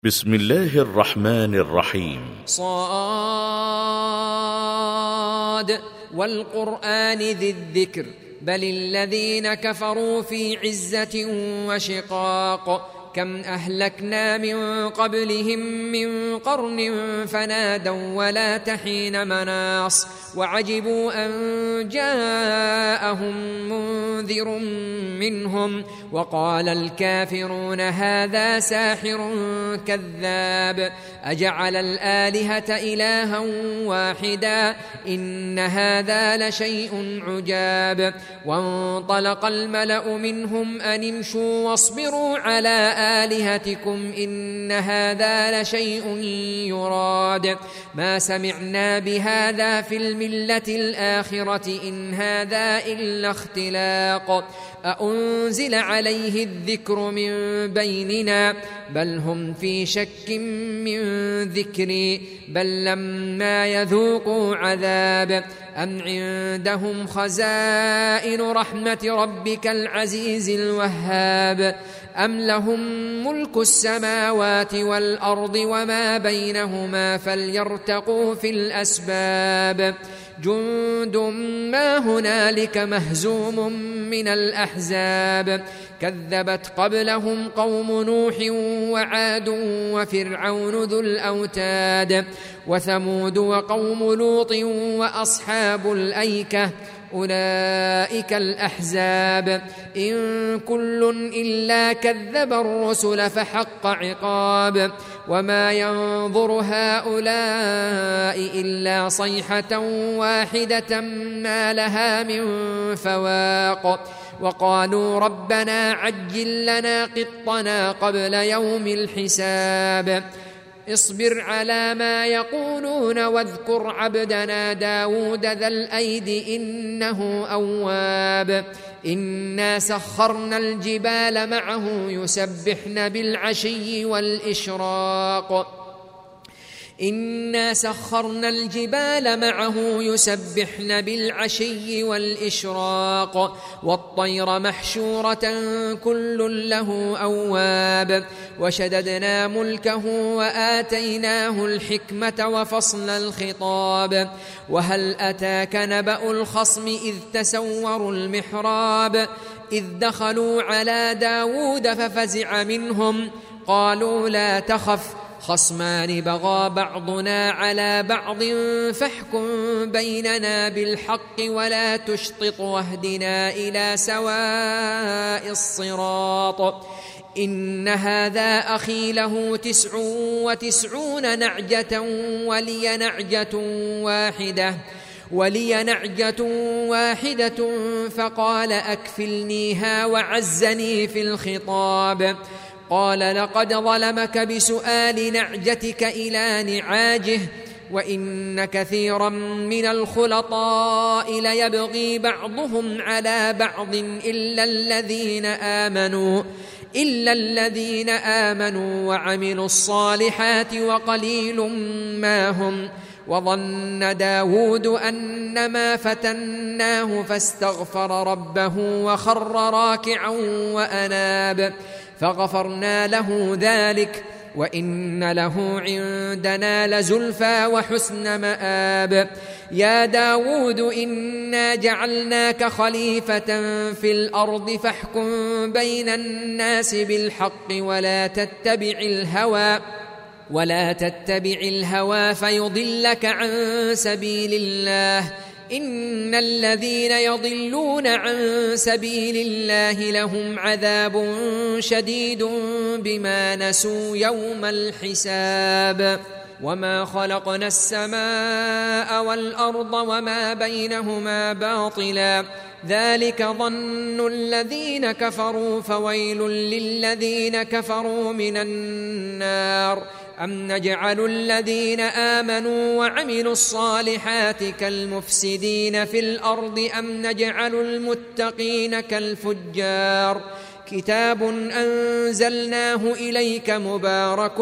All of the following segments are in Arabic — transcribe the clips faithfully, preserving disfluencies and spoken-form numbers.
بسم الله الرحمن الرحيم. صاد والقرآن ذي الذكر بل الذين كفروا في عزة وشقاق كم أهلكنا من قبلهم من قرن فنادوا ولا تحين مناص وعجبوا أن جاءهم منذر منهم وقال الكافرون هذا ساحر كذاب أجعل الآلهة إلها واحدا إن هذا لشيء عجاب وانطلق الملأ منهم أن امشوا واصبروا على آلهتكم إن هذا لشيء يراد ما سمعنا بهذا في الملة الآخرة إن هذا إلا اختلاق أأنزل عليه الذكر من بيننا بل هم في شك من ذكري بل لما يذوقوا عذاب أم عندهم خزائن رحمة ربك العزيز الوهاب أم لهم ملك السماوات والأرض وما بينهما فليرتقوا في الأسباب جند ما هنالك مهزوم من الأحزاب كذبت قبلهم قوم نوح وعاد وفرعون ذو الأوتاد وثمود وقوم لوط وأصحاب الأيكة أولئك الأحزاب إن كل إلا كذب الرسل فحق عقاب وما ينظر هؤلاء إلا صيحة واحدة ما لها من فواق وقالوا ربنا عجل لنا قطنا قبل يوم الحساب اصبر على ما يقولون واذكر عبدنا داود ذا الأيد إنه أواب إنا سخرنا الجبال معه يسبحن بالعشي والإشراق إنا سخرنا الجبال معه يسبحن بالعشي والإشراق والطير محشورة كل له أواب وشددنا ملكه وآتيناه الحكمة وفصل الخطاب وهل أتاك نبأ الخصم إذ تسوروا المحراب إذ دخلوا على داود ففزع منهم قالوا لا تخف خصمان بغى بعضنا على بعض فاحكم بيننا بالحق ولا تشطط واهدنا إلى سواء الصراط إن هذا أخي له تسع وتسعون نعجة ولي نعجة واحدة ولي نعجة واحدة فقال أكفلنيها وعزني في الخطاب قال لقد ظلمك بسؤال نعجتك إلى نعاجه وإن كثيرا من الخلطاء ليبغي بعضهم على بعض إلا الذين آمنوا إلا الذين آمنوا وعملوا الصالحات وقليل ما هم وظن داود أنما فتناه فاستغفر ربه وخر راكعا وأناب فغفرنا له ذلك وإن له عندنا لزلفى وحسن مآب يا داود إنا جعلناك خليفة في الأرض فاحكم بين الناس بالحق ولا تتبع الهوى ولا تتبع الهوى فيضلك عن سبيل الله إن الذين يضلون عن سبيل الله لهم عذاب شديد بما نسوا يوم الحساب وما خلقنا السماء والأرض وما بينهما باطلا ذلك ظن الذين كفروا فويل للذين كفروا من النار أم نجعل الذين آمنوا وعملوا الصالحات كالمفسدين في الأرض أم نجعل المتقين كالفجار كتاب أنزلناه إليك مبارك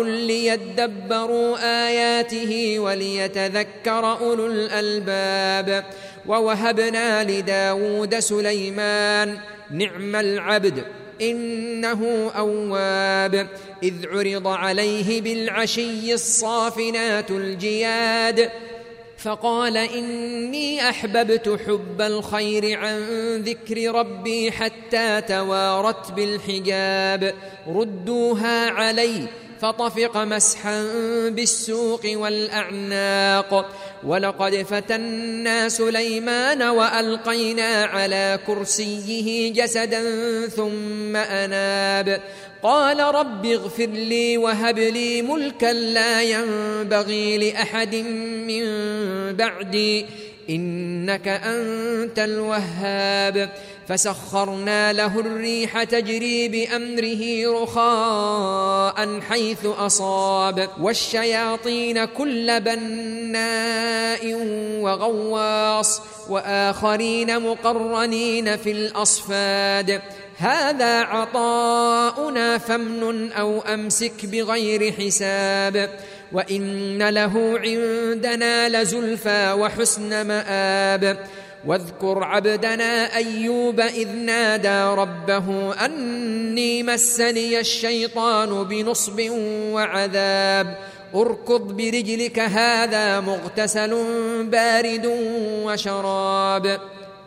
ليدبروا آياته وليتذكر أولو الألباب ووهبنا لداود سليمان نعم العبد إنه أواب إذ عرض عليه بالعشي الصافنات الجياد فقال إني أحببت حب الخير عن ذكر ربي حتى توارت بالحجاب ردوها علي فطفق مسحا بالسوق والأعناق ولقد فتنا سليمان وألقينا على كرسيه جسدا ثم أناب قال رب اغفر لي وهب لي ملكا لا ينبغي لأحد من بعدي إنك أنت الوهاب فسخرنا له الريح تجري بأمره رخاء حيث أصاب والشياطين كل بناء وغواص وآخرين مقرنين في الأصفاد هذا عطاؤنا فامنن أو أمسك بغير حساب وإن له عندنا لزلفى وحسن مآب واذكر عبدنا أيوب إذ نادى ربه أني مسني الشيطان بنصب وعذاب اركض برجلك هذا مغتسل بارد وشراب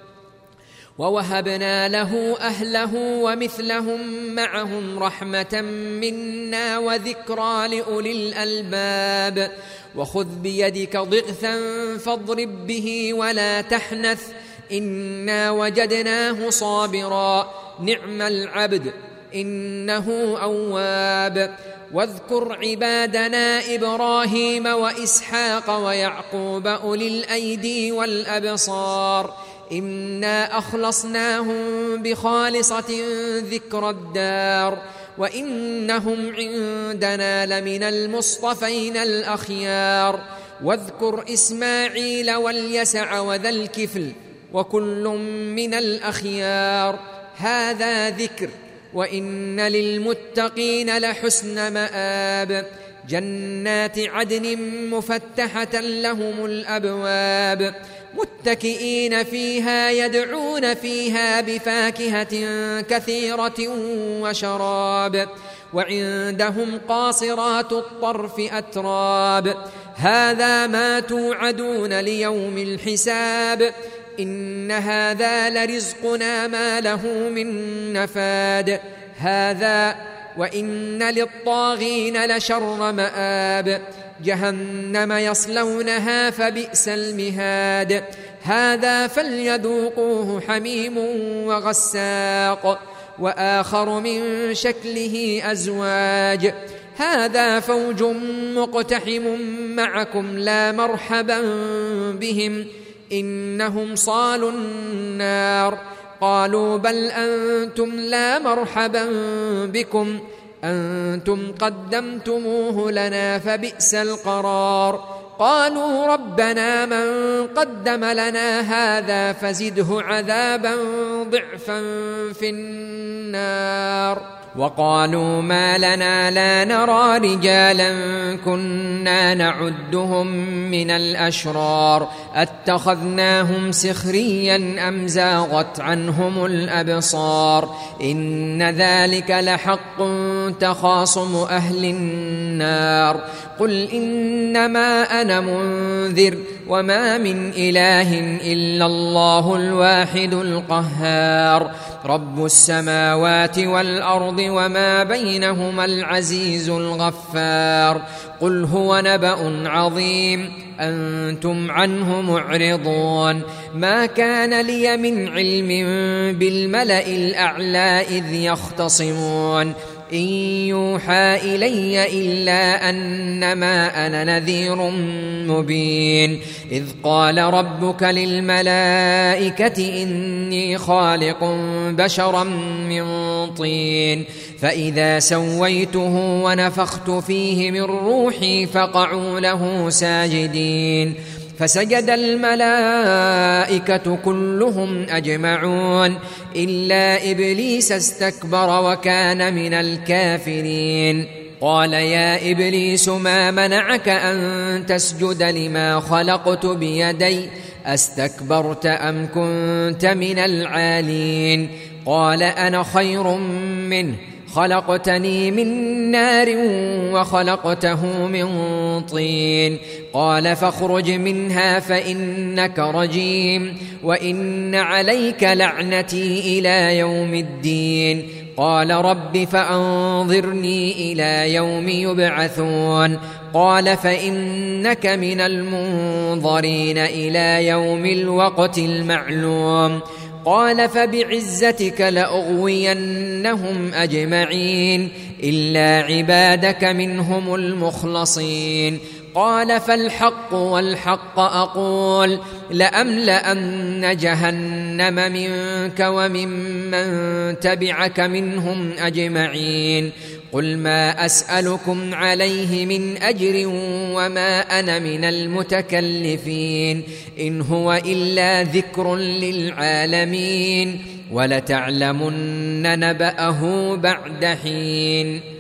ووهبنا له أهله ومثلهم معهم رحمة منا وذكرى لأولي الألباب وخذ بيدك ضغثا فاضرب به ولا تحنث إنا وجدناه صابرا نعم العبد إنه أواب واذكر عبادنا إبراهيم وإسحاق ويعقوب أولي الأيدي والأبصار إنا أخلصناهم بخالصة ذكر الدار وإنهم عندنا لمن المصطفين الأخيار واذكر إسماعيل واليسع وذا الكفل وكل من الأخيار هذا ذكر وإن للمتقين لحسن مآب جنات عدن مفتحة لهم الأبواب متكئين فيها يدعون فيها بفاكهة كثيرة وشراب وعندهم قاصرات الطرف أتراب هذا ما توعدون ليوم الحساب إن هذا لرزقنا ما له من نفاد هذا وإن للطاغين لشر مآب جهنم يصلونها فبئس المهاد هذا فليذوقوه حميم وغساق وآخر من شكله أزواج هذا فوج مقتحم معكم لا مرحبا بهم إنهم صالوا النار قالوا بل أنتم لا مرحبا بكم أنتم قدمتموه لنا فبئس القرار قالوا ربنا من قدم لنا هذا فزده عذابا ضعفا في النار وقالوا ما لنا لا نرى رجالا كنا نعدهم من الأشرار أتخذناهم سخريا أم زاغت عنهم الأبصار إن ذلك لحق تخاصم أهل النار قل إنما أنا منذر وما من إله إلا الله الواحد القهار رب السماوات والأرض وما بينهما العزيز الغفار قل هو نبأ عظيم أنتم عنه معرضون ما كان لي من علم بالملأ الأعلى إذ يختصمون إن يوحى إلي إلا أنما أنا نذير مبين إذ قال ربك للملائكة إني خالق بشرا من طين فإذا سويته ونفخت فيه من روحي فقعوا له ساجدين فسجد الملائكة كلهم أجمعون إلا إبليس استكبر وكان من الكافرين قال يا إبليس ما منعك أن تسجد لما خلقت بيدي أستكبرت أم كنت من العالين قال أنا خير منه خلقتني من نار وخلقته من طين قال فاخرج منها فإنك رجيم وإن عليك لعنتي إلى يوم الدين قال رب فأنظرني إلى يوم يبعثون قال فإنك من المنظرين إلى يوم الوقت المعلوم قال فبعزتك لأغوينهم أجمعين إلا عبادك منهم المخلصين قال فالحق والحق أقول لأملأن جهنم منك وممن تبعك منهم أجمعين قل ما أسألكم عليه من أجر وما أنا من المتكلفين إن هو إلا ذكر للعالمين ولتعلمن نبأه بعد حين